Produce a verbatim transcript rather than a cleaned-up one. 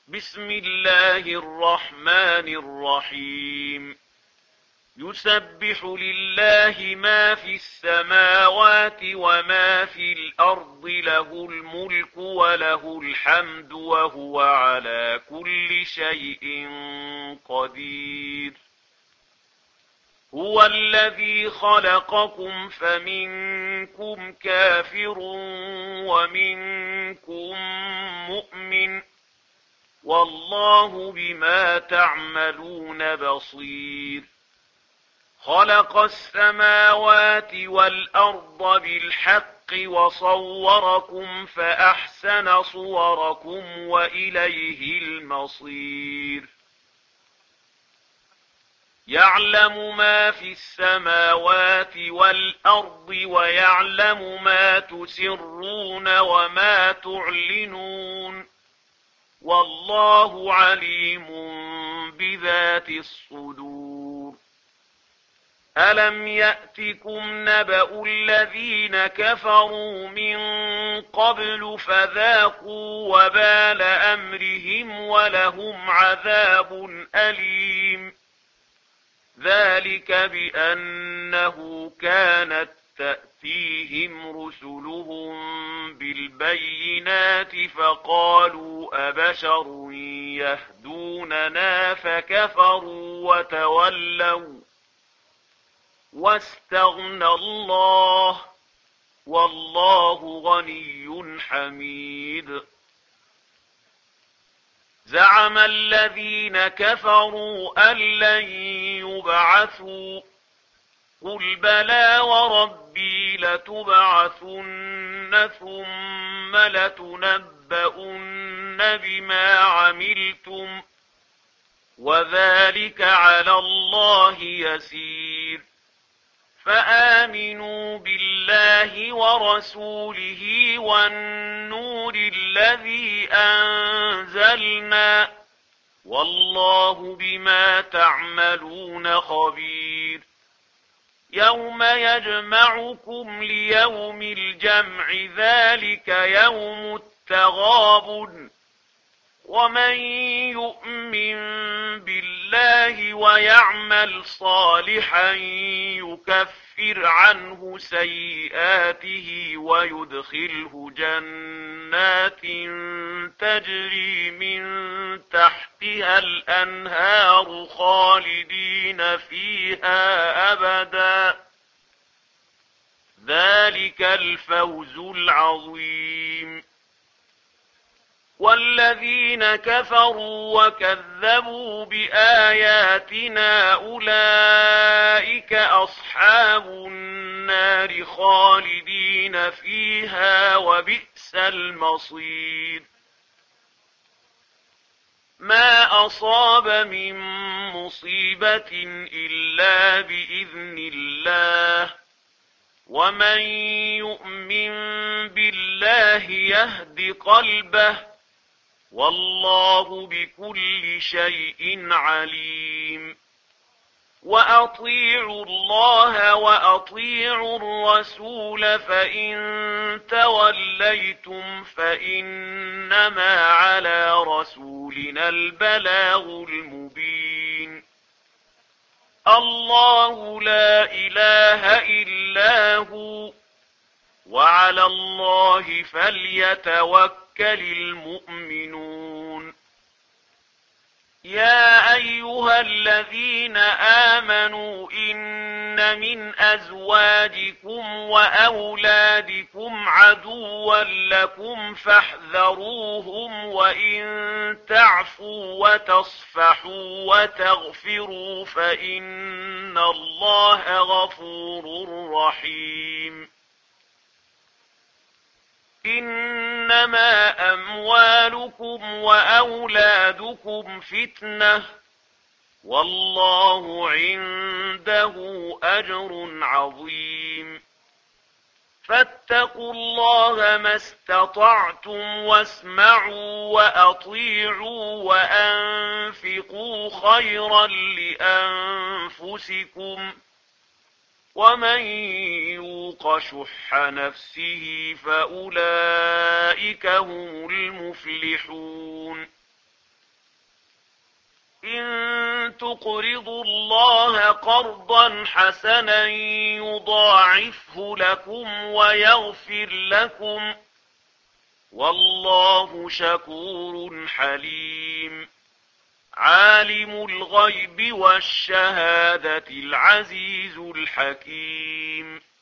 بسم الله الرحمن الرحيم يسبح لله ما في السماوات وما في الأرض له الملك وله الحمد وهو على كل شيء قدير هو الذي خلقكم فمنكم كافر ومنكم مؤمن والله بما تعملون بصير خلق السماوات والأرض بالحق وصوركم فأحسن صوركم وإليه المصير يعلم ما في السماوات والأرض ويعلم ما تسرون وما تعلنون والله عليم بذات الصدور ألم يأتكم نبأ الذين كفروا من قبل فذاقوا وبال أمرهم ولهم عذاب أليم ذلك بأنه كانت تأتيهم رسلهم بالبينات فقالوا أبشر يهدوننا فكفروا وتولوا واستغنى الله والله غني حميد زعم الذين كفروا أن لن يبعثوا قل بلى وربي لتبعثن ثم لتنبؤن بما عملتم وذلك على الله يسير فآمنوا بالله ورسوله والنور الذي أنزلنا والله بما تعملون خبير يوم يجمعكم ليوم الجمع ذلك يوم التغابن ومن يؤمن بالله ويعمل صالحا يكفر عنه سيئاته ويدخله جنات تجري من تحتها الأنهار خالدين فيها أبدا ذلك الفوز العظيم والذين كفروا وكذبوا بآياتنا أولئك أصحاب النار خالدين فيها وبئس المصير ما أصاب من مصيبة إلا بإذن الله ومن يؤمن بالله يهد قلبه والله بكل شيء عليم وأطيعوا الله وأطيعوا الرسول فإن توليتم فإنما على رسولنا البلاغ المبين الله لا إله إلا هو وعلى الله فليتوكل المؤمنون يا أيها الذين آمنوا إن من أزواجكم وأولادكم عدوا لكم فاحذروهم وإن تعفوا وتصفحوا وتغفروا فإن الله غفور رحيم إنما أموالكم وأولادكم فتنة والله عنده أجر عظيم فاتقوا الله ما استطعتم واسمعوا وأطيعوا وأنفقوا خيرا لأنفسكم ومن يوق شح نفسه فأولئك هم المفلحون تقرضوا الله قرضا حسنا يضاعفه لكم ويغفر لكم والله شكور حليم عالم الغيب والشهادة العزيز الحكيم